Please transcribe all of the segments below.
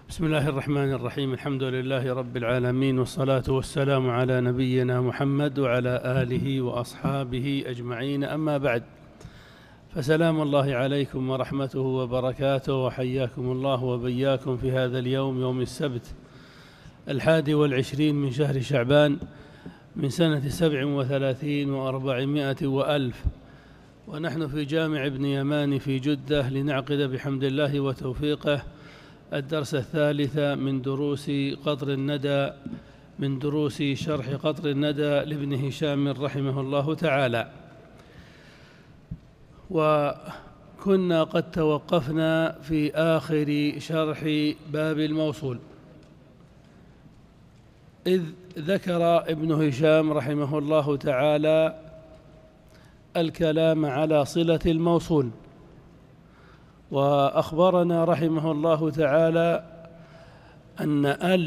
بسم الله الرحمن الرحيم. الحمد لله رب العالمين، والصلاة والسلام على نبينا محمد وعلى آله وأصحابه أجمعين، أما بعد، فسلام الله عليكم ورحمته وبركاته، وحياكم الله وبياكم في هذا اليوم، يوم السبت 21 من شهر شعبان من سنة 37 و400 وألف، ونحن في جامع ابن يمان في جدة لنعقد بحمد الله وتوفيقه الدرس الثالث من دروس شرح قطر الندى لابن هشام رحمه الله تعالى. وكنا قد توقفنا في آخر شرح باب الموصول، إذ ذكر ابن هشام رحمه الله تعالى الكلام على صلة الموصول، وأخبرنا رحمه الله تعالى أن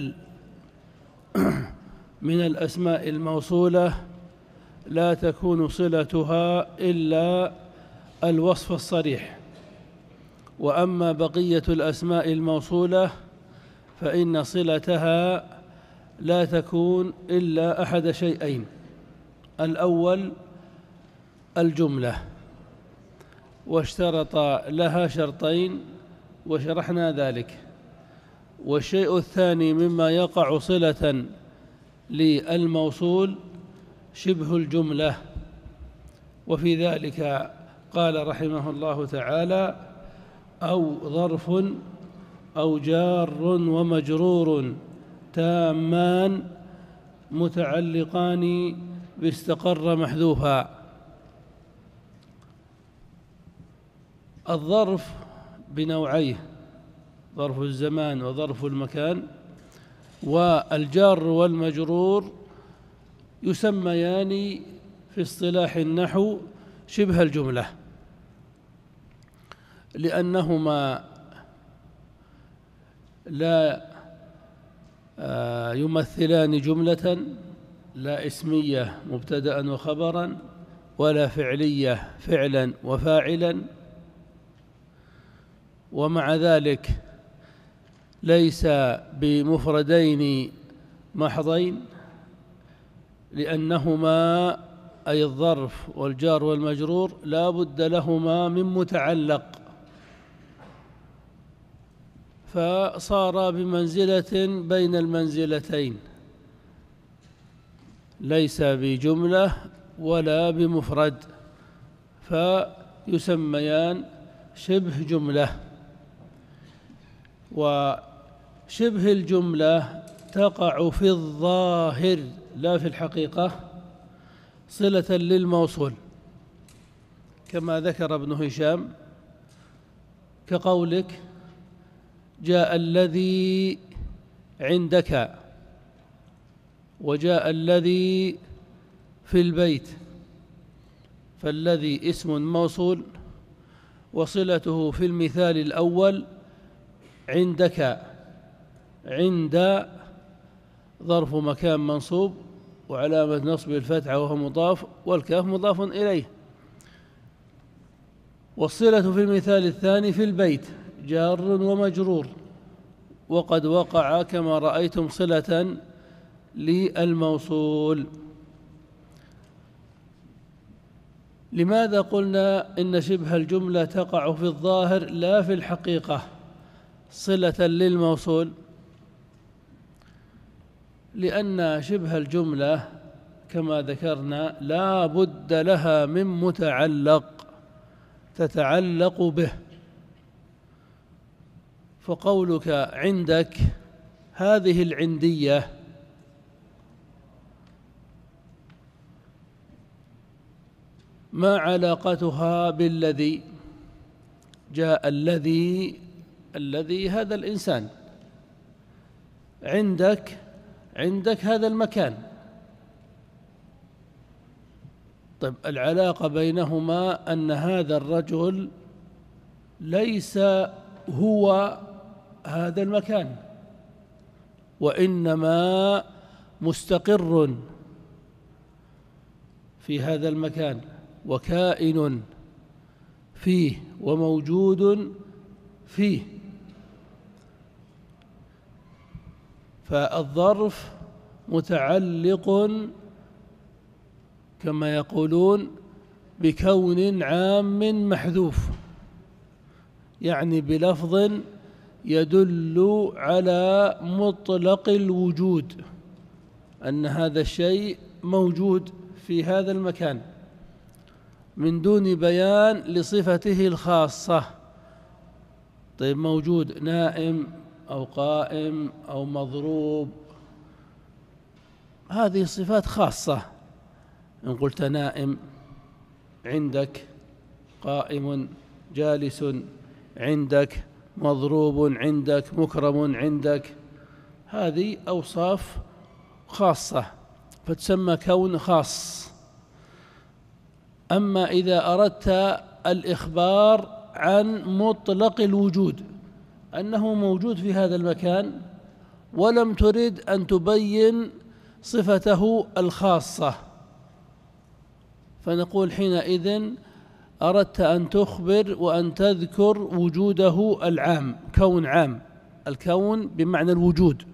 من الأسماء الموصولة لا تكون صلتها إلا الوصف الصريح، وأما بقية الأسماء الموصولة فإن صلتها لا تكون إلا أحد شيئين: الأول الجملة، واشترط لها شرطين وشرحنا ذلك. والشيء الثاني مما يقع صلة للموصول شبه الجملة، وفي ذلك قال رحمه الله تعالى: أو ظرف أو جار ومجرور تامان متعلقان باستقر محذوفا. الظرف بنوعيه: ظرف الزمان وظرف المكان، والجار والمجرور يسميان في اصطلاح النحو شبه الجملة، لأنهما لا يمثلان جملة، لا اسمية مبتدأ وخبرا، ولا فعلية فعلا وفاعلا، ومع ذلك ليس بمفردين محضين، لأنهما أي الظرف والجار والمجرور لا بد لهما من متعلق، فصار بمنزلة بين المنزلتين، ليس بجملة ولا بمفرد، فيسميان شبه جملة. وشبه الجملة تقع في الظاهر لا في الحقيقة صلة للموصول، كما ذكر ابن هشام، كقولك: جاء الذي عندك، وجاء الذي في البيت، فالذي اسم موصول، وصلته في المثال الأول عندك، عند ظرف مكان منصوب وعلامة نصب الفتحة وهو مضاف، والكاف مضاف إليه. والصلة في المثال الثاني في البيت جار ومجرور، وقد وقع كما رأيتم صلة للموصول. لماذا قلنا إن شبه الجملة تقع في الظاهر لا في الحقيقة صلة للموصول؟ لأن شبه الجملة كما ذكرنا لا بد لها من متعلق تتعلق به، فقولك عندك، هذه العندية ما علاقتها بالذي؟ جاء الذي هذا الإنسان، عندك هذا المكان. طيب، العلاقة بينهما أن هذا الرجل ليس هو هذا المكان، وإنما مستقر في هذا المكان، وكائن فيه، وموجود فيه. فالظرف متعلق كما يقولون بكون عام محذوف، يعني بلفظ يدل على مطلق الوجود، أن هذا الشيء موجود في هذا المكان من دون بيان لصفته الخاصة. طيب موجود نائم أو قائم أو مضروب، هذه صفات خاصة. إن قلت نائم عندك، قائم جالس عندك، مضروب عندك، مكرم عندك، هذه أوصاف خاصة فتسمى كون خاص. أما إذا أردت الإخبار عن مطلق الوجود أنه موجود في هذا المكان ولم ترد أن تبين صفته الخاصة، فنقول حينئذ أردت أن تخبر وأن تذكر وجوده العام، كون عام، الكون بمعنى الوجود.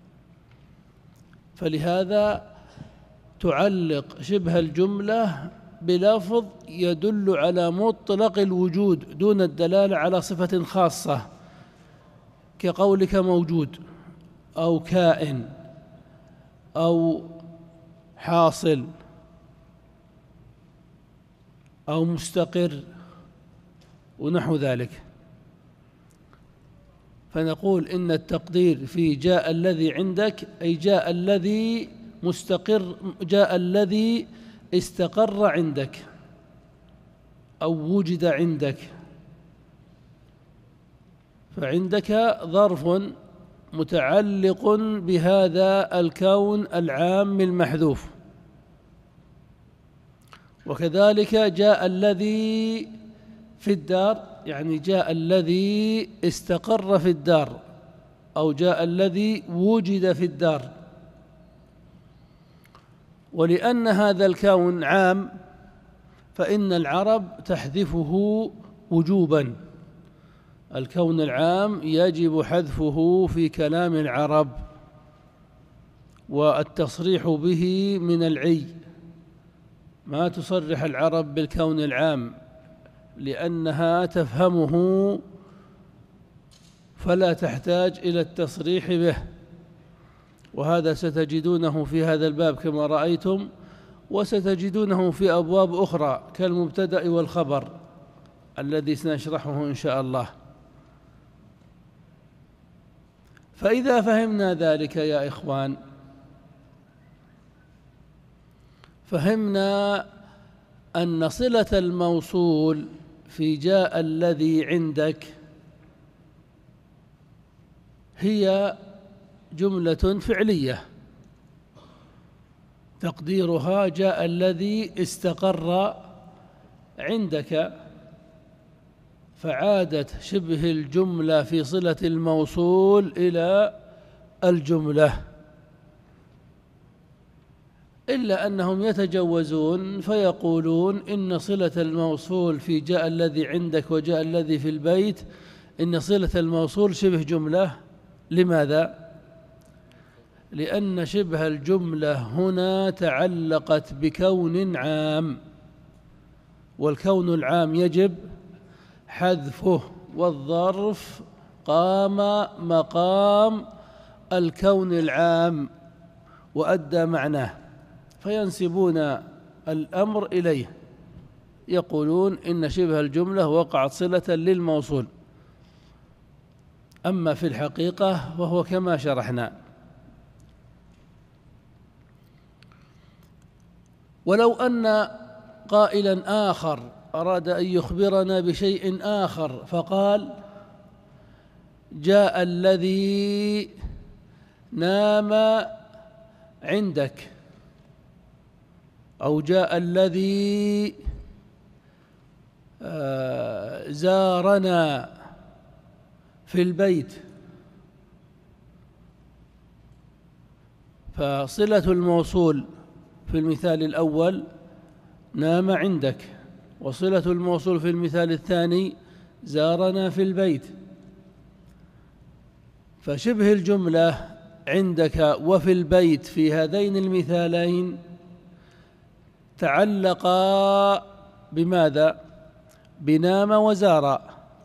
فلهذا تعلق شبه الجملة بلفظ يدل على مطلق الوجود دون الدلالة على صفة خاصة، كقولك موجود أو كائن أو حاصل أو مستقر ونحو ذلك. فنقول إن التقدير في جاء الذي عندك أي جاء الذي مستقر، جاء الذي استقر عندك أو وجد عندك. فعندك ظرف متعلق بهذا الكون العام المحذوف. وكذلك جاء الذي في الدار، يعني جاء الذي استقر في الدار أو جاء الذي وجد في الدار. ولأن هذا الكون عام فإن العرب تحذفه وجوبا، الكون العام يجب حذفه في كلام العرب، والتصريح به من العي. ما تصرح العرب بالكون العام لأنها تفهمه فلا تحتاج إلى التصريح به، وهذا ستجدونه في هذا الباب كما رأيتم، وستجدونه في أبواب أخرى كالمبتدأ والخبر الذي سنشرحه إن شاء الله. فإذا فهمنا ذلك يا إخوان، فهمنا أن صلة الموصول في جاء الذي عندك هي جملة فعلية تقديرها جاء الذي استقر عندك، فعادت شبه الجملة في صلة الموصول إلى الجملة، إلا أنهم يتجوزون فيقولون إن صلة الموصول في جاء الذي عندك وجاء الذي في البيت إن صلة الموصول شبه جملة. لماذا؟ لأن شبه الجملة هنا تعلقت بكون عام، والكون العام يجب حذفه، والظرف قام مقام الكون العام وأدى معناه، فينسبون الأمر إليه، يقولون إن شبه الجملة وقعت صلة للموصول. أما في الحقيقة وهو كما شرحنا. ولو أن قائلا آخر أراد أن يخبرنا بشيء آخر فقال جاء الذي نام عندك، أو جاء الذي زارنا في البيت، فصلة الموصول في المثال الأول نام عندك، وصلة الموصول في المثال الثاني زارنا في البيت. فشبه الجملة عندك وفي البيت في هذين المثالين تعلقا بماذا؟ بنام وزارا.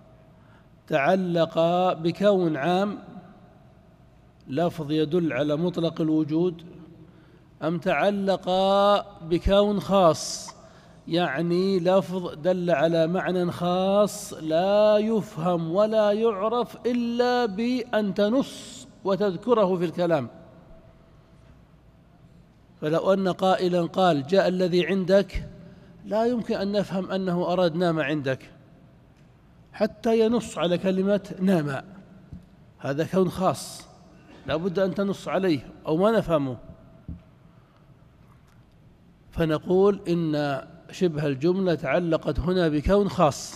تعلقا بكون عام لفظ يدل على مطلق الوجود، أم تعلقا بكون خاص يعني لفظ دل على معنى خاص لا يفهم ولا يعرف إلا بأن تنص وتذكره في الكلام؟ فلو أن قائلا قال جاء الذي عندك، لا يمكن أن نفهم أنه أراد نام عندك حتى ينص على كلمة نام، هذا كون خاص لا بد أن تنص عليه أو ما نفهمه. فنقول إن شبه الجملة تعلقت هنا بكون خاص،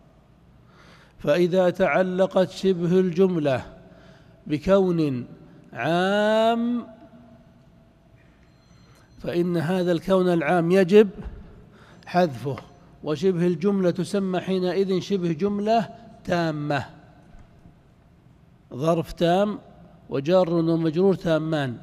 فإذا تعلقت شبه الجملة بكون عام فإن هذا الكون العام يجب حذفه، وشبه الجملة تسمى حينئذ شبه جملة تامة، ظرف تام وجار ومجرور تامان.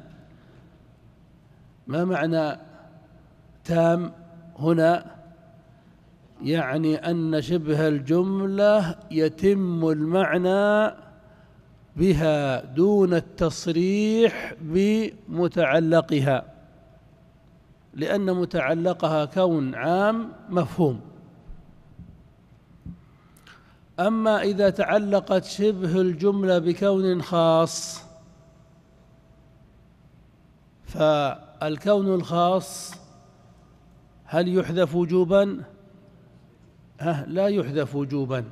ما معنى تام هنا؟ يعني أن شبه الجملة يتم المعنى بها دون التصريح بمتعلقها، لأن متعلقها كون عام مفهوم. أما إذا تعلقت شبه الجملة بكون خاص فالكون الخاص هل يحذف وجوبا؟ لا يحذف وجوبا،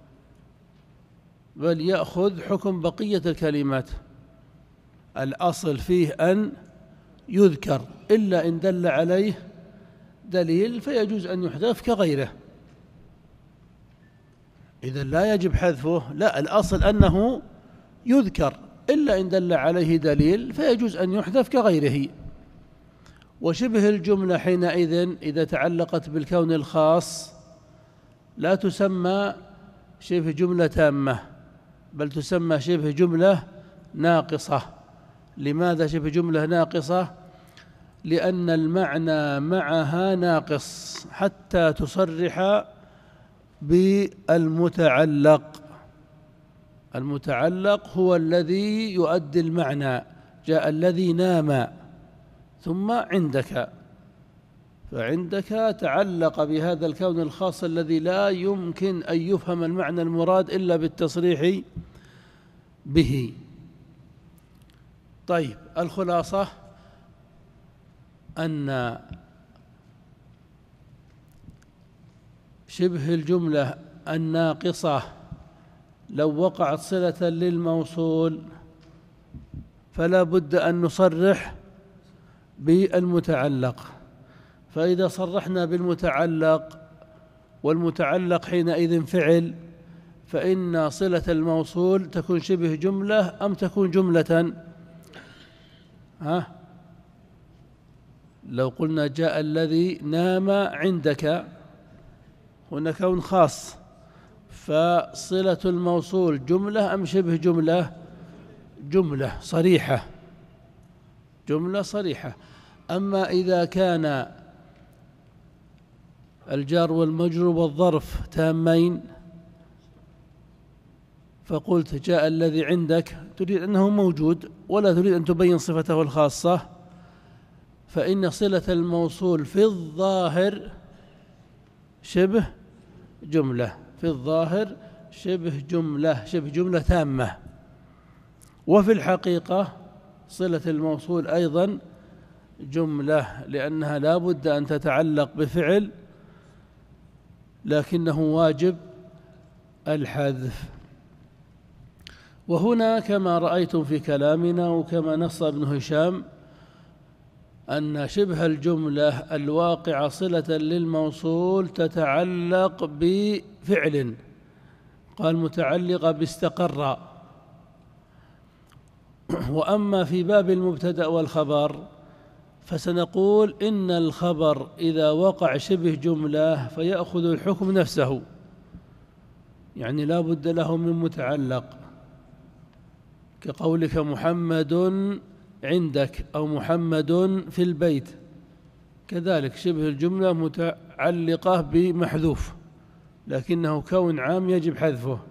بل يأخذ حكم بقية الكلمات. الأصل فيه أن يذكر إلا إن دل عليه دليل فيجوز أن يحذف كغيره. إذا لا يجب حذفه، لا، الأصل أنه يذكر إلا إن دل عليه دليل فيجوز أن يحذف كغيره. وشبه الجملة حينئذ إذا تعلقت بالكون الخاص لا تسمى شبه جملة تامة، بل تسمى شبه جملة ناقصة. لماذا شبه جملة ناقصة؟ لأن المعنى معها ناقص حتى تصرح بالمتعلق. المتعلق هو الذي يؤدي المعنى، جاء الذي نام ثم عندك، فعندك تعلق بهذا الكون الخاص الذي لا يمكن أن يفهم المعنى المراد إلا بالتصريح به. طيب، الخلاصة أن شبه الجملة الناقصة لو وقعت صلة للموصول فلا بد أن نصرح بالمتعلق، فإذا صرحنا بالمتعلق والمتعلق حينئذ فعل فإن صلة الموصول تكون شبه جملة أم تكون جملة؟ لو قلنا جاء الذي نام عندك، هنا كون خاص، فصلة الموصول جملة أم شبه جملة؟ جملة صريحة، جملة صريحة. أما إذا كان الجار والمجرور والظرف تامين فقلت جاء الذي عندك، تريد أنه موجود ولا تريد أن تبين صفته الخاصة، فإن صلة الموصول في الظاهر شبه جملة، في الظاهر شبه جملة تامة، وفي الحقيقة صلة الموصول أيضا جملة، لأنها لا بد أن تتعلق بفعل لكنه واجب الحذف. وهنا كما رأيتم في كلامنا وكما نص ابن هشام أن شبه الجملة الواقعة صلة للموصول تتعلق بفعل، قال متعلقة باستقر. وأما في باب المبتدأ والخبر فسنقول إن الخبر إذا وقع شبه جملة فيأخذ الحكم نفسه، يعني لا بد له من متعلق، كقولك محمد عندك أو محمد في البيت، كذلك شبه الجملة متعلقة بمحذوف، لكنه كون عام يجب حذفه،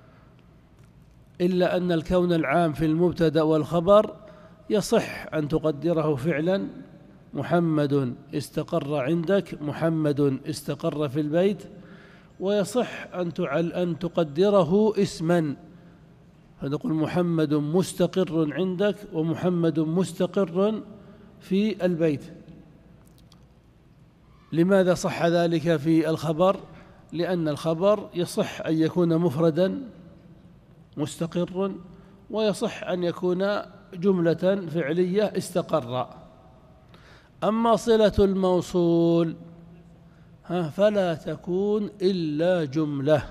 إلا أن الكون العام في المبتدأ والخبر يصح أن تقدره فعلا محمد استقر عندك، محمد استقر في البيت، ويصح أن تقدره اسما، فنقول محمد مستقر عندك ومحمد مستقر في البيت. لماذا صح ذلك في الخبر؟ لأن الخبر يصح أن يكون مفردا مستقر، ويصح أن يكون جملة فعلية استقر. أما صلة الموصول فلا تكون إلا جملة،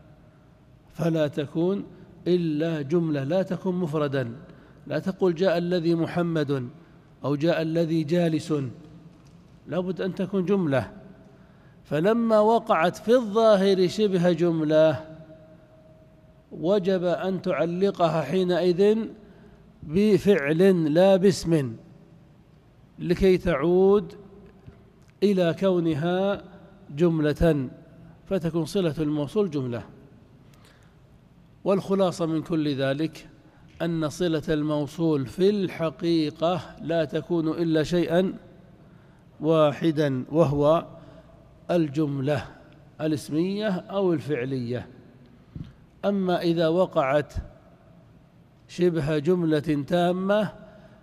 لا تكون مفردا، لا تقول جاء الذي محمد أو جاء الذي جالس، لابد أن تكون جملة. فلما وقعت في الظاهر شبه جملة وجب أن تعلقها حينئذ بفعل لا باسم، لكي تعود إلى كونها جملة، فتكون صلة الموصول جملة. والخلاصة من كل ذلك أن صلة الموصول في الحقيقة لا تكون إلا شيئا واحدا، وهو الجملة الاسمية أو الفعلية. أما إذا وقعت شبه جملة تامة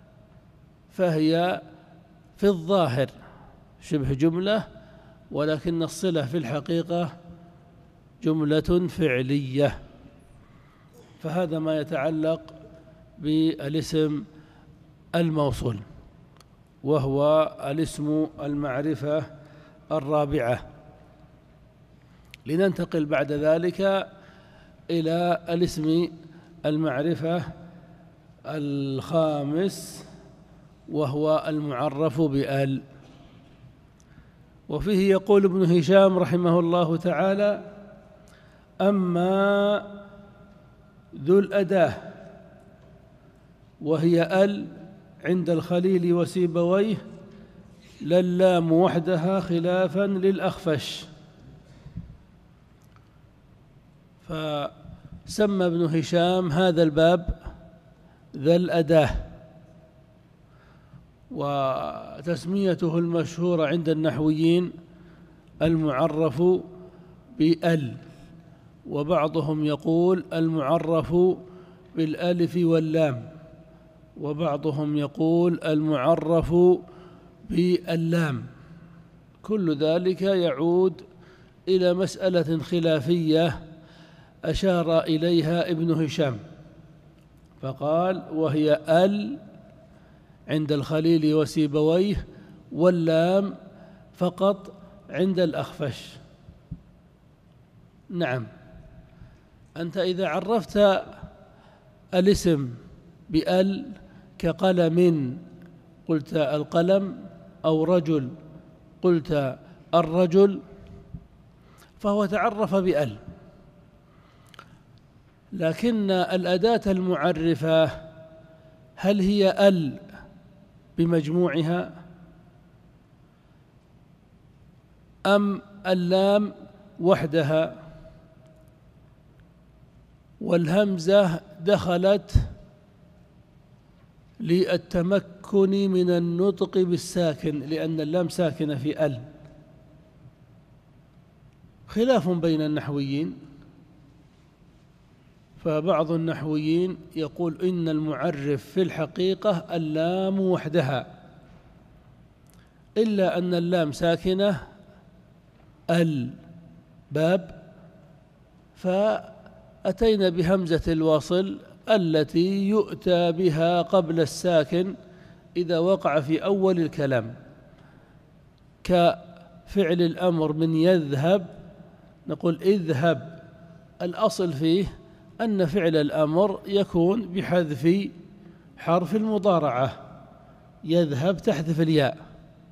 فهي في الظاهر شبه جملة، ولكن الصلة في الحقيقة جملة فعلية. فهذا ما يتعلق بالاسم الموصول، وهو الاسم المعرفة الرابعة. لننتقل بعد ذلك إلى الاسم المعرفة الخامس، وهو المعرف بأل. وفيه يقول ابن هشام رحمه الله تعالى: أما ذو الأداة وهي أل عند الخليل وسيبويه لا اللام وحدها خلافا للأخفش. فسمى ابن هشام هذا الباب ذا الأداة، وتسميته المشهورة عند النحويين المعرف بأل، وبعضهم يقول المعرف بالألف واللام، وبعضهم يقول المعرف باللام. كل ذلك يعود إلى مسألة خلافية أشار إليها ابن هشام، فقال: وهي أل عند الخليل وسيبويه، واللام فقط عند الأخفش. نعم، أنت إذا عرفت الاسم بأل كقلم قلت القلم، أو رجل قلت الرجل، فهو تعرف بأل. لكن الأداة المعرفة هل هي أل بمجموعها أم اللام وحدها؟ والهمزة دخلت للتمكن من النطق بالساكن، لأن اللام ساكنة في أل. خلاف بين النحويين، فبعض النحويين يقول إن المعرف في الحقيقة اللام وحدها، إلا أن اللام ساكنة الباب، فأتينا بهمزة الوصل التي يؤتى بها قبل الساكن إذا وقع في أول الكلام، كفعل الأمر من يذهب، نقول اذهب. الأصل فيه أن فعل الأمر يكون بحذف حرف المضارعة، يذهب تحذف الياء،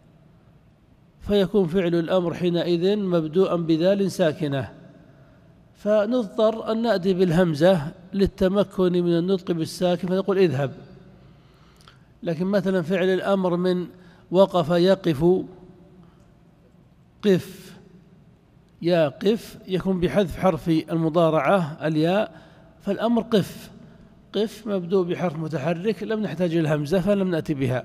فيكون فعل الأمر حينئذ مبدوءا بذال ساكنة، فنضطر أن نأتي بالهمزة للتمكن من النطق بالساكن فنقول اذهب. لكن مثلا فعل الأمر من وقف يقف، قف يقف، يكون بحذف حرف المضارعة الياء، فالأمر قف، قف مبدوء بحرف متحرك لم نحتاج الهمزة فلم نأتي بها.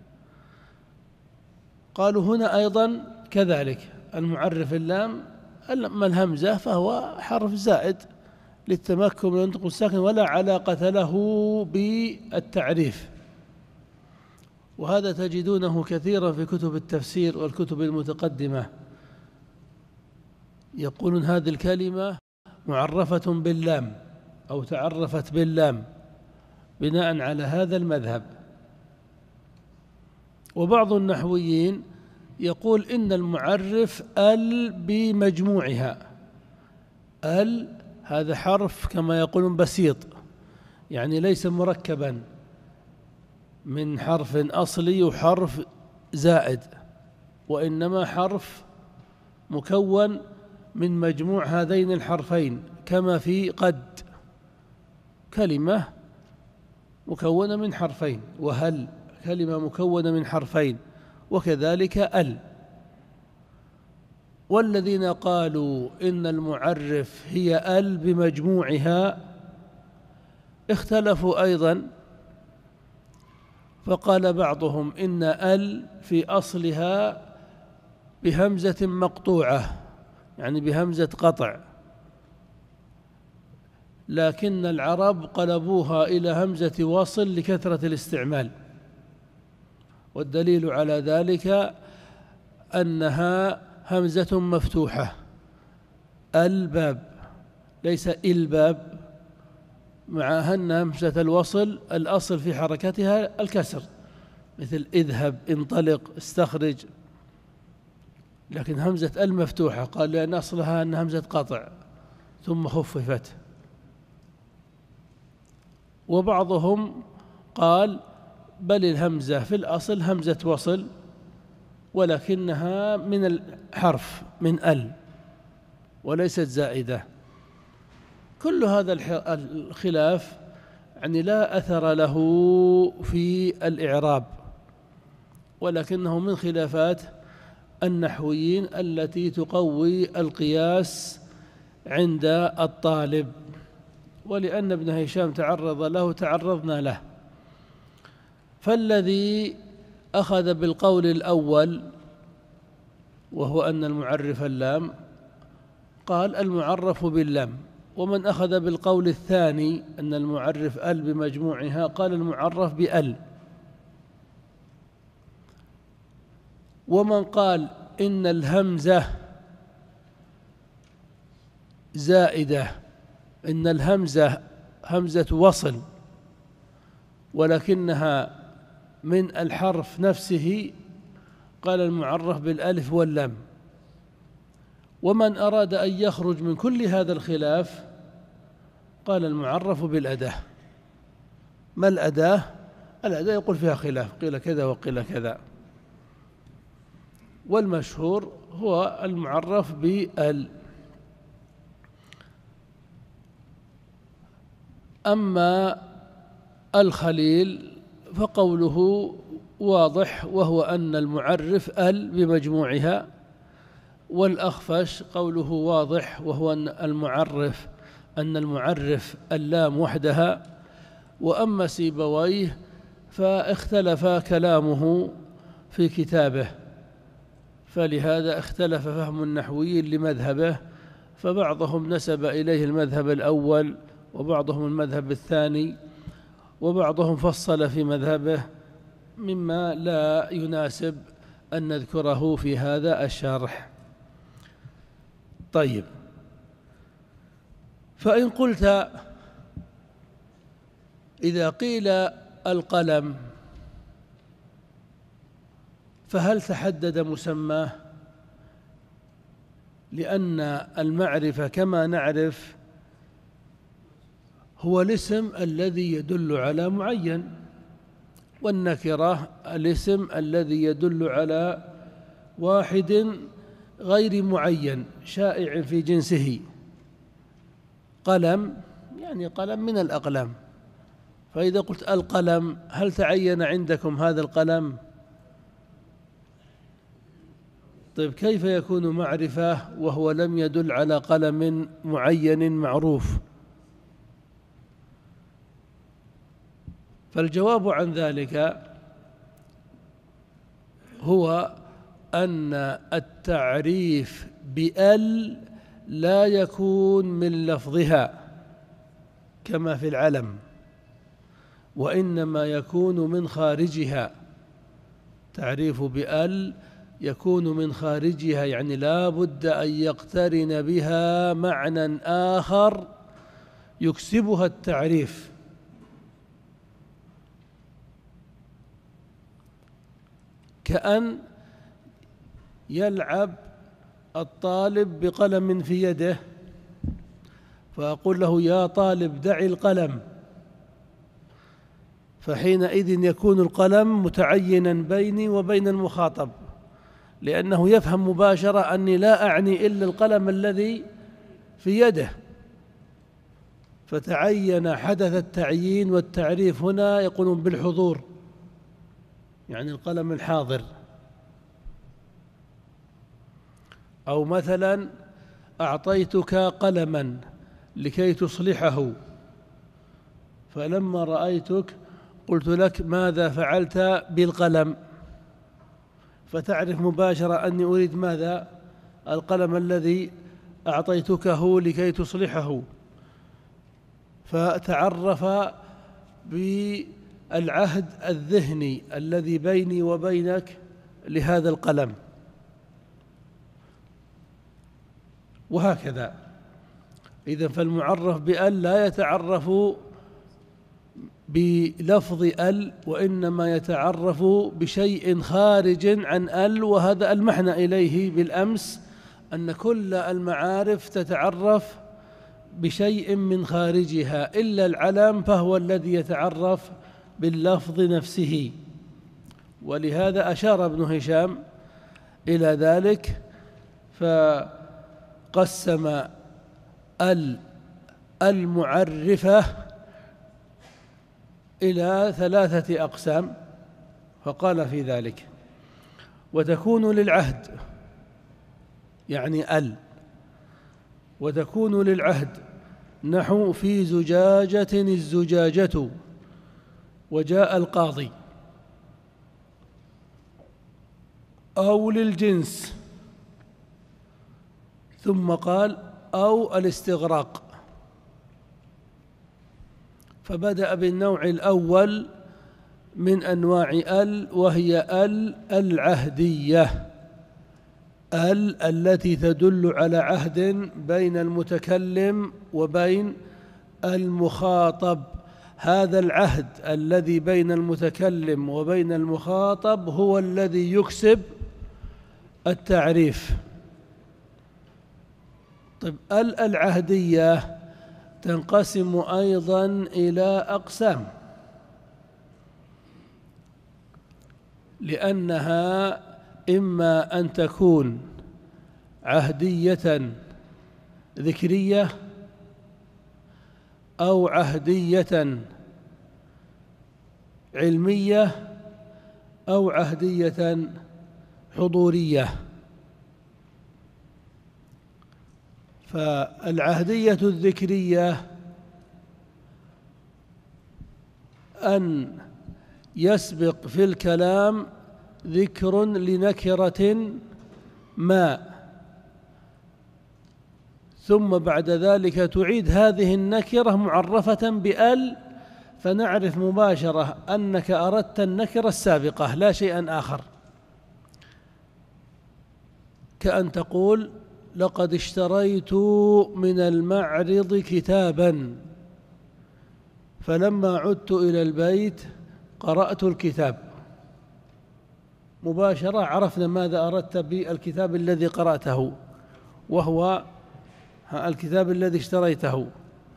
قالوا هنا أيضا كذلك المعرف اللام أما الهمزة فهو حرف زائد للتمكن من النطق الساكن ولا علاقة له بالتعريف، وهذا تجدونه كثيرا في كتب التفسير والكتب المتقدمة، يقولون هذه الكلمة معرفة باللام أو تعرفت باللام بناء على هذا المذهب. وبعض النحويين يقول إن المعرف ال بمجموعها، ال هذا حرف كما يقولون بسيط، يعني ليس مركبا من حرف أصلي وحرف زائد، وإنما حرف مكون من مجموع هذين الحرفين، كما في قد كلمة مكونة من حرفين، وهل كلمة مكونة من حرفين، وكذلك ال. والذين قالوا إن المعرف هي ال بمجموعها اختلفوا أيضا، فقال بعضهم إن ال في أصلها بهمزة مقطوعة، يعني بهمزة قطع، لكن العرب قلبوها إلى همزة وصل لكثرة الاستعمال، والدليل على ذلك أنها همزة مفتوحة، الباب ليس الباب، مع أن همزة الوصل الأصل في حركتها الكسر، مثل اذهب، انطلق، استخرج، لكن همزة المفتوحة قال لأن أصلها أن همزة قطع ثم خففت. وبعضهم قال بل الهمزة في الأصل همزة وصل ولكنها من الحرف من ال وليست زائدة. كل هذا الخلاف يعني لا أثر له في الإعراب، ولكنه من خلافات النحويين التي تقوي القياس عند الطالب، ولأن ابن هشام تعرض له تعرضنا له. فالذي أخذ بالقول الأول وهو أن المعرف اللام قال المعرف باللام، ومن أخذ بالقول الثاني أن المعرف ال بمجموعها قال المعرف بال، ومن قال إن الهمزة زائدة، إن الهمزة همزة وصل ولكنها من الحرف نفسه قال المعرف بالألف واللام. ومن أراد أن يخرج من كل هذا الخلاف قال المعرف بالأداة. ما الأداة؟ الأداة يقول فيها خلاف، قيل كذا وقيل كذا، والمشهور هو المعرف بال. أما الخليل فقوله واضح وهو أن المعرف ال بمجموعها، والأخفش قوله واضح وهو أن المعرف اللام وحدها. وأما سيبويه فاختلف كلامه في كتابه، فلهذا اختلف فهم النحويين لمذهبه، فبعضهم نسب إليه المذهب الأول وبعضهم المذهب الثاني، وبعضهم فصل في مذهبه مما لا يناسب أن نذكره في هذا الشرح. طيب، فإن قلت إذا قيل القلم فهل تحدد مسماه؟ لأن المعرفة كما نعرف هو الاسم الذي يدل على معين، والنكرة الاسم الذي يدل على واحد غير معين شائع في جنسه. قلم يعني قلم من الأقلام، فإذا قلت القلم هل تعين عندكم هذا القلم؟ طيب كيف يكون معرفة وهو لم يدل على قلم معين معروف؟ فالجواب عن ذلك هو أن التعريف بأل لا يكون من لفظها كما في العلم، وإنما يكون من خارجها. تعريف بأل يكون من خارجها، يعني لا بد أن يقترن بها معنى آخر يكسبها التعريف. كأن يلعب الطالب بقلم في يده، فأقول له يا طالب دع القلم، فحينئذ يكون القلم متعينا بيني وبين المخاطب، لأنه يفهم مباشرة أني لا أعني إلا القلم الذي في يده، فتعين حدث التعيين والتعريف هنا يقولون بالحضور، يعني القلم الحاضر. أو مثلا أعطيتك قلما لكي تصلحه، فلما رأيتك قلت لك ماذا فعلت بالقلم، فتعرف مباشرة أني أريد ماذا؟ القلم الذي أعطيتكه لكي تصلحه، فتعرف بالعهد الذهني الذي بيني وبينك لهذا القلم. وهكذا. إذن فالمعرف بأل لا يتعرف بلفظ أل، وإنما يتعرف بشيء خارج عن أل، وهذا المحنا إليه بالأمس، أن كل المعارف تتعرف بشيء من خارجها إلا العلم، فهو الذي يتعرف باللفظ نفسه. ولهذا أشار ابن هشام إلى ذلك، فقسم المعرفة إلى 3 أقسام، فقال في ذلك: وتكون للعهد، يعني وتكون للعهد نحو في زجاجة الزجاجة وجاء القاضي، أو للجنس، ثم قال أو الاستغراق. فبدأ بالنوع الأول من أنواع وهي العهدية، التي تدل على عهد بين المتكلم وبين المخاطب. هذا العهد الذي بين المتكلم وبين المخاطب هو الذي يكسب التعريف. طيب العهدية تنقسم أيضا إلى أقسام، لأنها إما أن تكون عهدية ذكرية، أو عهدية علمية، أو عهدية حضورية. فالعهدية الذكرية أن يسبق في الكلام ذكر لنكرة ما، ثم بعد ذلك تعيد هذه النكرة معرفة بأل، فنعرف مباشرة أنك أردت النكرة السابقة لا شيئا آخر. كأن تقول: لقد اشتريت من المعرض كتابا، فلما عدت إلى البيت قرأت الكتاب. مباشرة عرفنا ماذا أردت بالكتاب الذي قرأته، وهو الكتاب الذي اشتريته،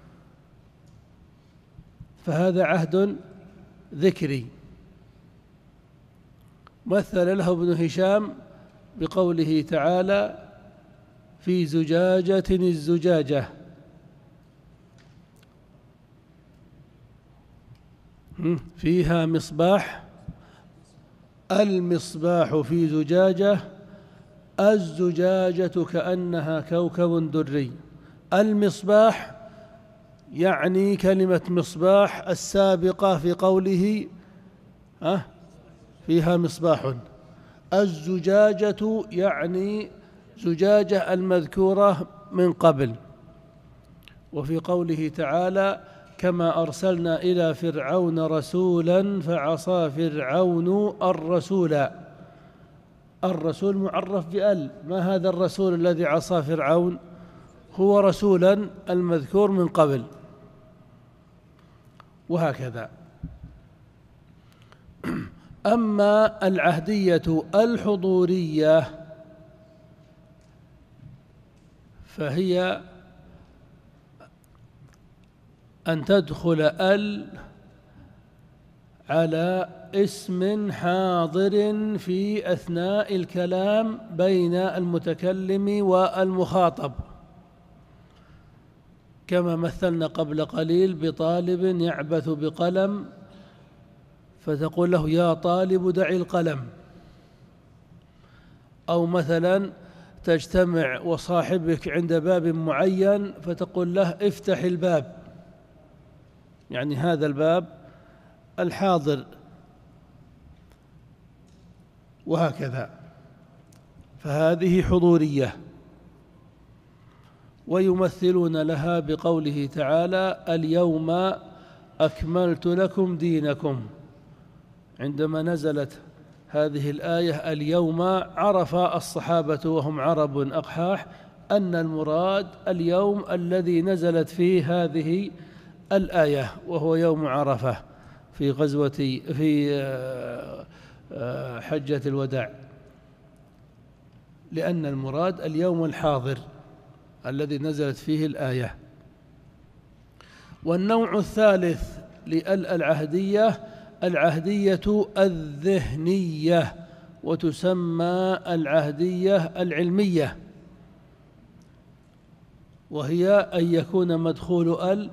فهذا عهد ذكري. مثل له ابن هشام بقوله تعالى: في زجاجة الزجاجة، فيها مصباح، المصباح في زجاجة، الزجاجة كأنها كوكب دري. المصباح يعني كلمة مصباح السابقة في قوله فيها مصباح. الزجاجة يعني زجاجة المذكورة من قبل. وفي قوله تعالى كما أرسلنا إلى فرعون رسولا فعصى فرعون الرسول. الرسول معرف بأل. ما هذا الرسول الذي عصى فرعون؟ هو رسولا المذكور من قبل. وهكذا. أما العهدية الحضورية فهي أن تدخل ال على اسم حاضر في أثناء الكلام بين المتكلم والمخاطب، كما مثلنا قبل قليل بطالب يعبث بقلم فتقول له يا طالب دع القلم. أو مثلا تجتمع وصاحبك عند باب معين فتقول له افتح الباب، يعني هذا الباب الحاضر. وهكذا. فهذه حضورية. ويمثلون لها بقوله تعالى اليوم أكملت لكم دينكم. عندما نزلت هذه الآية اليوم عرف الصحابة وهم عرب أقحاح أن المراد اليوم الذي نزلت فيه هذه الآية، وهو يوم عرفة في غزوة في حجة الوداع، لأن المراد اليوم الحاضر الذي نزلت فيه الآية. والنوع الثالث للعهدية العهدية الذهنية، وتسمى العهدية العلمية، وهي أن يكون مدخول ال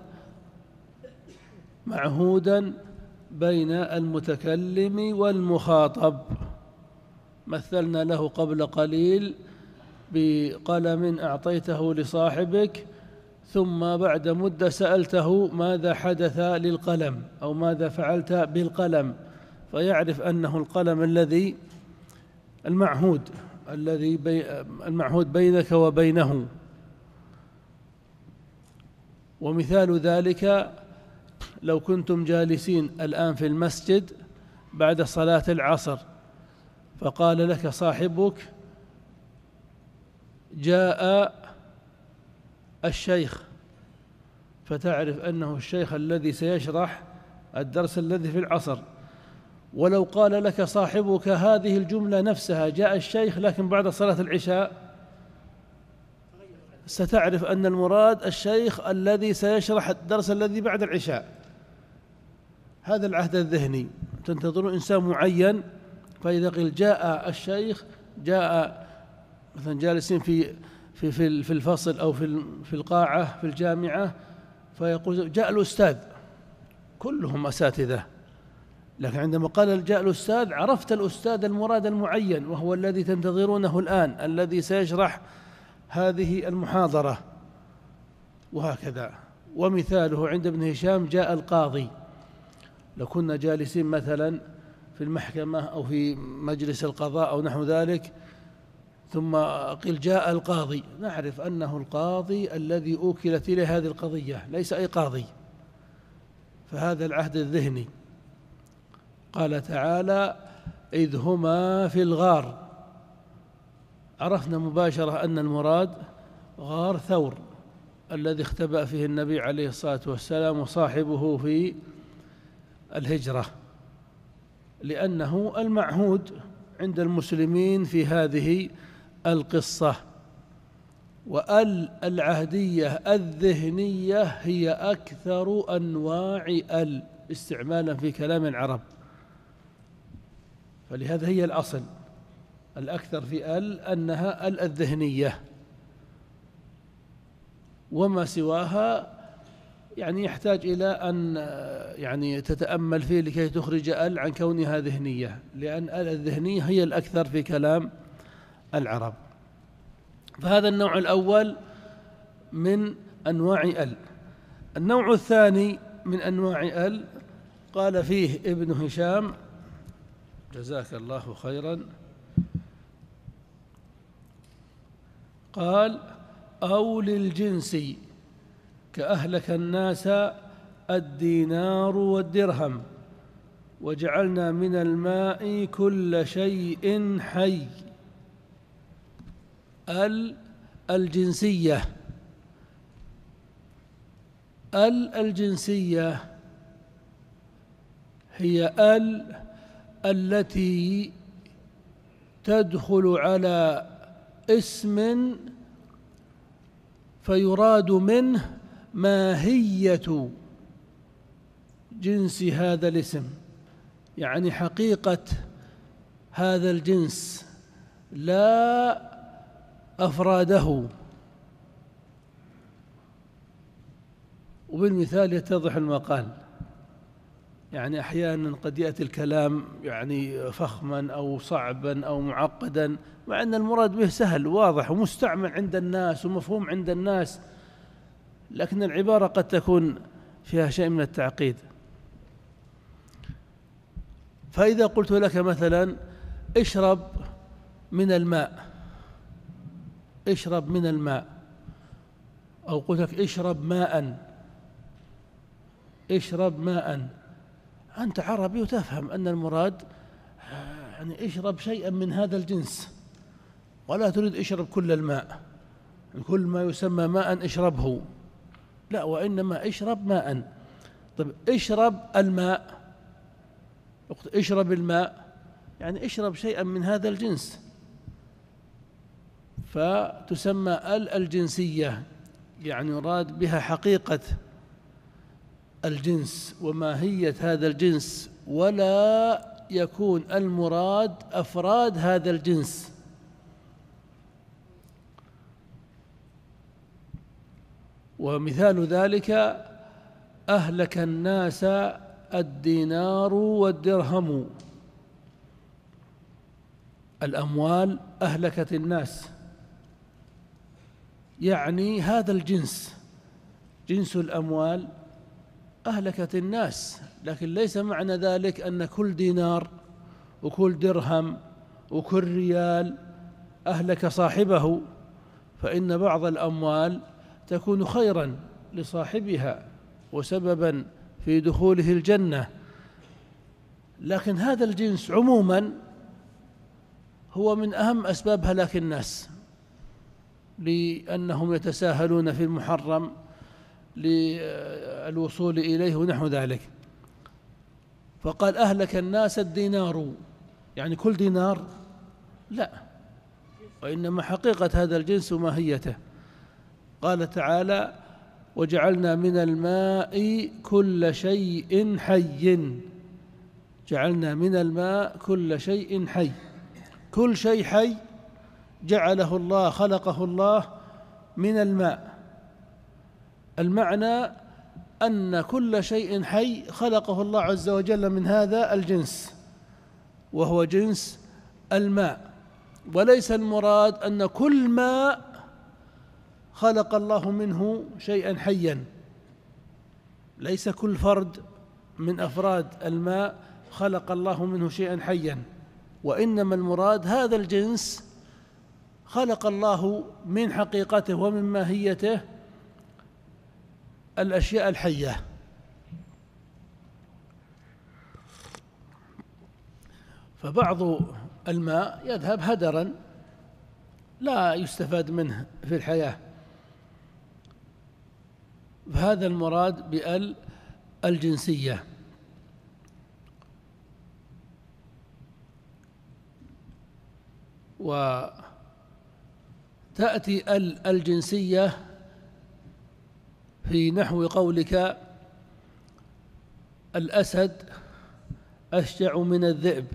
معهودا بين المتكلم والمخاطب. مثلنا له قبل قليل بقلم أعطيته لصاحبك ثم بعد مدة سألته ماذا حدث للقلم أو ماذا فعلت بالقلم، فيعرف أنه القلم الذي المعهود بينك وبينه. ومثال ذلك لو كنتم جالسين الآن في المسجد بعد صلاة العصر فقال لك صاحبك جاء الشيخ، فتعرف أنه الشيخ الذي سيشرح الدرس الذي في العصر. ولو قال لك صاحبك هذه الجملة نفسها جاء الشيخ لكن بعد صلاة العشاء، ستعرف أن المراد الشيخ الذي سيشرح الدرس الذي بعد العشاء. هذا العهد الذهني. تنتظرون إنسان معين فإذا قيل جاء الشيخ، جاء مثلا جالسين في الفصل أو في القاعة في الجامعة فيقول جاء الأستاذ، كلهم أساتذة، لكن عندما قال جاء الأستاذ عرفت الأستاذ المراد المعين وهو الذي تنتظرونه الآن الذي سيشرح هذه المحاضرة. وهكذا. ومثاله عند ابن هشام جاء القاضي. لو كنا جالسين مثلا في المحكمة أو في مجلس القضاء أو نحو ذلك ثم قيل جاء القاضي، نعرف أنه القاضي الذي أوكلت إليه هذه القضية، ليس أي قاضي. فهذا العهد الذهني. قال تعالى إذ هما في الغار، عرفنا مباشرة أن المراد غار ثور الذي اختبأ فيه النبي عليه الصلاة والسلام وصاحبه في الهجرة، لأنه المعهود عند المسلمين في هذه القصة. والعهدية الذهنية هي أكثر أنواع استعمالا في كلام العرب، فلهذا هي الأصل الأكثر في أنها الذهنية، وما سواها يعني يحتاج إلى أن يعني تتأمل فيه لكي تخرج ال عن كونها ذهنية، لأن ال الذهنية هي الأكثر في كلام العرب. فهذا النوع الأول من أنواع ال. النوع الثاني من أنواع ال قال فيه ابن هشام جزاك الله خيرا، قال: أو للجنس كأهلك الناس الدينار والدرهم وجعلنا من الماء كل شيء حي. الجنسية الجنسية هي التي تدخل على اسم فيراد منه ماهية جنس هذا الاسم، يعني حقيقة هذا الجنس لا أفراده. وبالمثال يتضح المقال. يعني أحيانا قد يأتي الكلام يعني فخما أو صعبا أو معقدا، مع أن المراد به سهل واضح ومستعمل عند الناس ومفهوم عند الناس، لكن العبارة قد تكون فيها شيء من التعقيد. فإذا قلت لك مثلا اشرب من الماء، اشرب من الماء، أو قلت لك اشرب ماء، اشرب ماء، أنت عربي وتفهم أن المراد يعني اشرب شيئا من هذا الجنس، ولا تريد اشرب كل الماء، كل ما يسمى ماء اشربه، لا، وإنما اشرب ماء. طيب اشرب الماء، اشرب الماء يعني اشرب شيئا من هذا الجنس، فتسمى الجنسية، يعني يراد بها حقيقة الجنس وماهية هذا الجنس، ولا يكون المراد أفراد هذا الجنس. ومثال ذلك أهلك الناس الدينار والدرهم، الأموال أهلكت الناس، يعني هذا الجنس، جنس الأموال أهلكت الناس، لكن ليس معنى ذلك أن كل دينار وكل درهم وكل ريال أهلك صاحبه، فإن بعض الأموال تكون خيرا لصاحبها وسببا في دخوله الجنة، لكن هذا الجنس عموما هو من أهم أسباب هلاك الناس، لأنهم يتساهلون في المحرم للوصول إليه ونحو ذلك. فقال أهلك الناس الدينار، يعني كل دينار؟ لا، وإنما حقيقة هذا الجنس وماهيته. قال تعالى: وجعلنا من الماء كل شيء حي. جعلنا من الماء كل شيء حي، كل شيء حي جعله الله، خلقه الله من الماء. المعنى أن كل شيء حي خلقه الله عز وجل من هذا الجنس، وهو جنس الماء، وليس المراد أن كل ماء خلق الله منه شيئا حيا، ليس كل فرد من أفراد الماء خلق الله منه شيئا حيا، وإنما المراد هذا الجنس خلق الله من حقيقته ومن ماهيته الأشياء الحية. فبعض الماء يذهب هدرا لا يستفاد منه في الحياة، فهذا المراد بالجنسية. وتأتي الجنسية في نحو قولك الأسد أشجع من الذئب،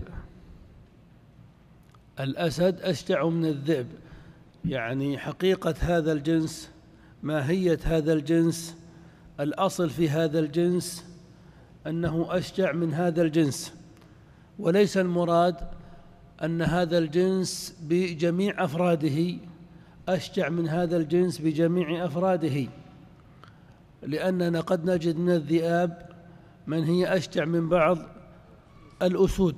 الأسد أشجع من الذئب، يعني حقيقة هذا الجنس، ماهية هذا الجنس الأصل في هذا الجنس أنه أشجع من هذا الجنس، وليس المراد أن هذا الجنس بجميع أفراده أشجع من هذا الجنس بجميع أفراده، لأننا قد نجد من الذئاب من هي أشجع من بعض الأسود.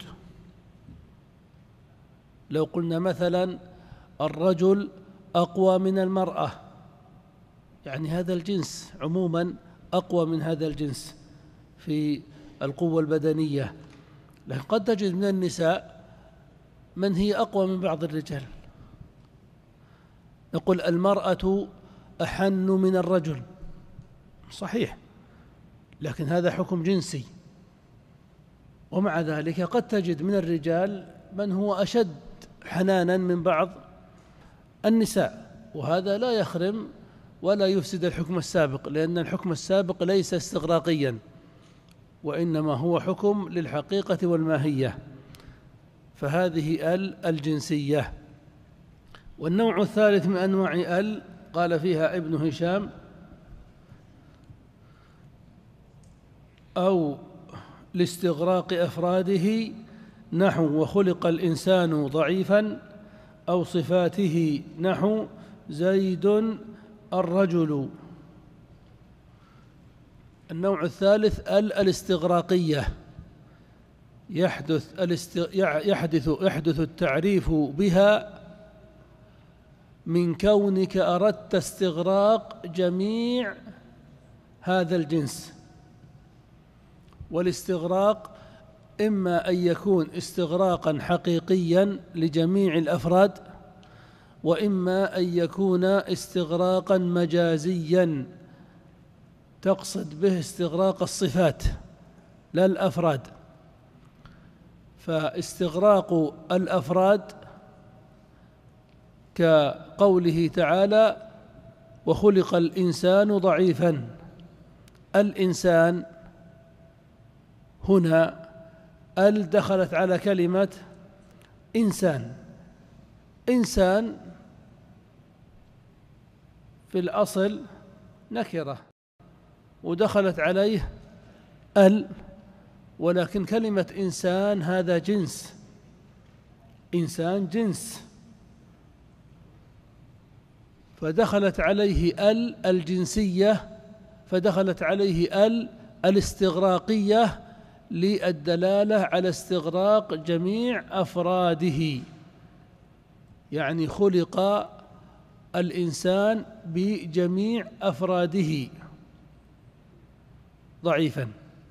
لو قلنا مثلا الرجل أقوى من المرأة، يعني هذا الجنس عموما أقوى من هذا الجنس في القوة البدنية، لكن قد تجد من النساء من هي أقوى من بعض الرجال. نقول المرأة أحن من الرجل، صحيح، لكن هذا حكم جنسي. ومع ذلك قد تجد من الرجال من هو أشد حنانا من بعض النساء، وهذا لا يخرم ولا يفسد الحكم السابق، لأن الحكم السابق ليس استغراقيا، وإنما هو حكم للحقيقة والماهية، فهذه الجنسية. والنوع الثالث من أنواع قال فيها ابن هشام: أو لاستغراق أفراده، نحو وخلق الإنسان ضعيفا، أو صفاته، نحو زيد الرجل. النوع الثالث الاستغراقية، يحدث التعريف بها من كونك أردت استغراق جميع هذا الجنس. والاستغراق إما أن يكون استغراقا حقيقيا لجميع الأفراد، وإما أن يكون استغراقا مجازيا تقصد به استغراق الصفات لا الأفراد. فاستغراق الأفراد كقوله تعالى: وخلق الإنسان ضعيفا. الإنسان هنا دخلت على كلمة إنسان. إنسان في الأصل نكرة ودخلت عليه ولكن كلمة إنسان هذا جنس، إنسان جنس، فدخلت عليه الجنسية، فدخلت عليه الاستغراقية للدلالة على استغراق جميع أفراده، يعني خلق الإنسان بجميع أفراده ضعيفا.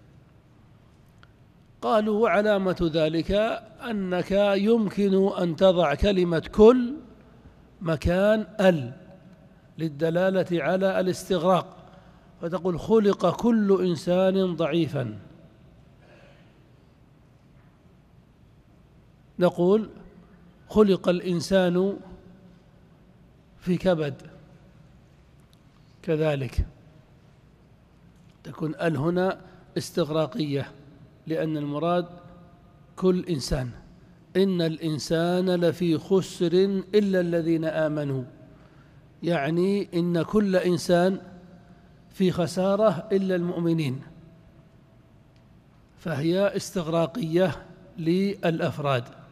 قالوا: وعلامة ذلك أنك يمكن أن تضع كلمة كل مكان للدلالة على الاستغراق، فتقول: خلق كل إنسان ضعيفا. نقول: خلق الإنسان في كبد، كذلك تكون هنا استغراقية، لأن المراد كل إنسان. إن الإنسان لفي خسر إلا الذين آمنوا، يعني إن كل إنسان في خسارة إلا المؤمنين، فهي استغراقية للأفراد.